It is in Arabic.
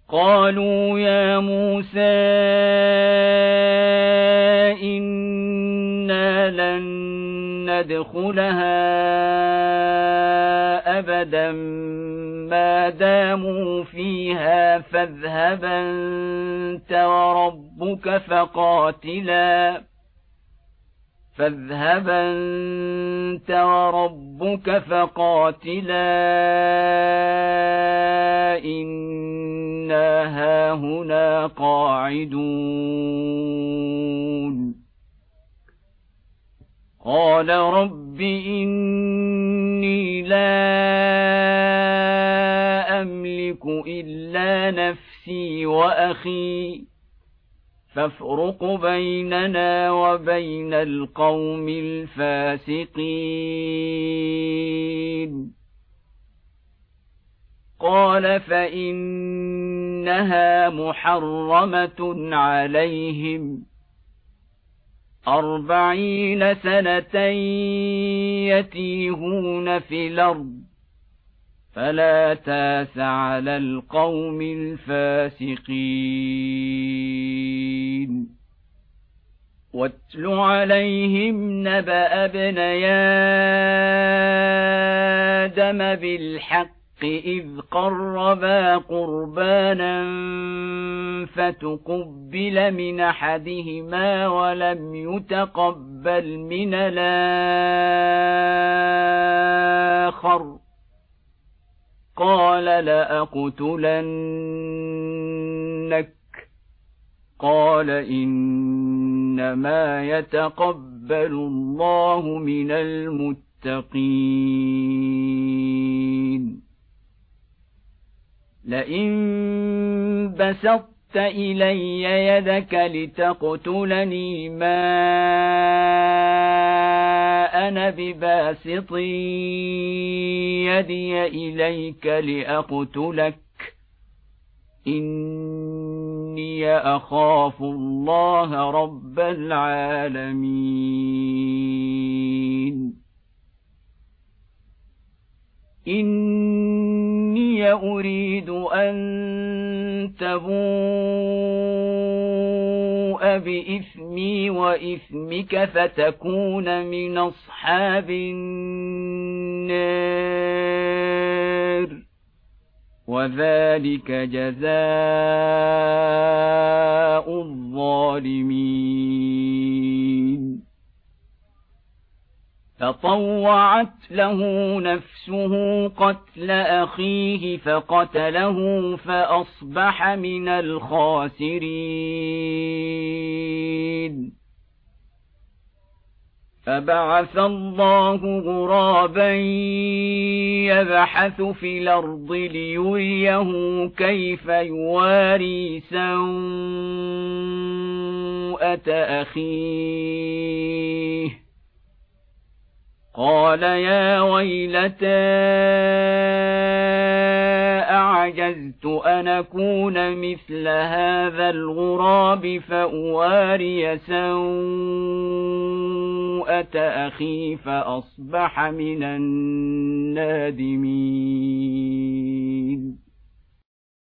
قالوا يا موسى إنا لن ندخلها أبدا ما داموا فيها فاذهب أنت وربك فقاتلا إنا هاهنا قاعدون قال رب إني لا أملك إلا نفسي وأخي فافرق بيننا وبين القوم الفاسقين قال فإنها محرمة عليهم 40 سنة يتيهون في الأرض فلا تاس على القوم الفاسقين واتل عليهم نبأ ابني آدم بالحق إذ قربا قربانا فتقبل من أحدهما ولم يتقبل من الآخر قال لأقتلنك قال إنما يتقبل الله من المتقين لئن بسطت إلي يدك لتقتلني ما أنا بباسط يدي إليك لأقتلك إني أخاف الله رب العالمين إني أريد أن تبوء بإثمي وإثمك فتكون من أصحاب النار وذلك جزاء الظالمين فطوعت له نفسه قتل أخيه فقتله فأصبح من الخاسرين فبعث الله غرابا يبحث في الأرض ليريه كيف يواري سوءة أخيه قال يا ويلتى أعجزت أن أكون مثل هذا الغراب فأواري سوءة أخي فأصبح من النادمين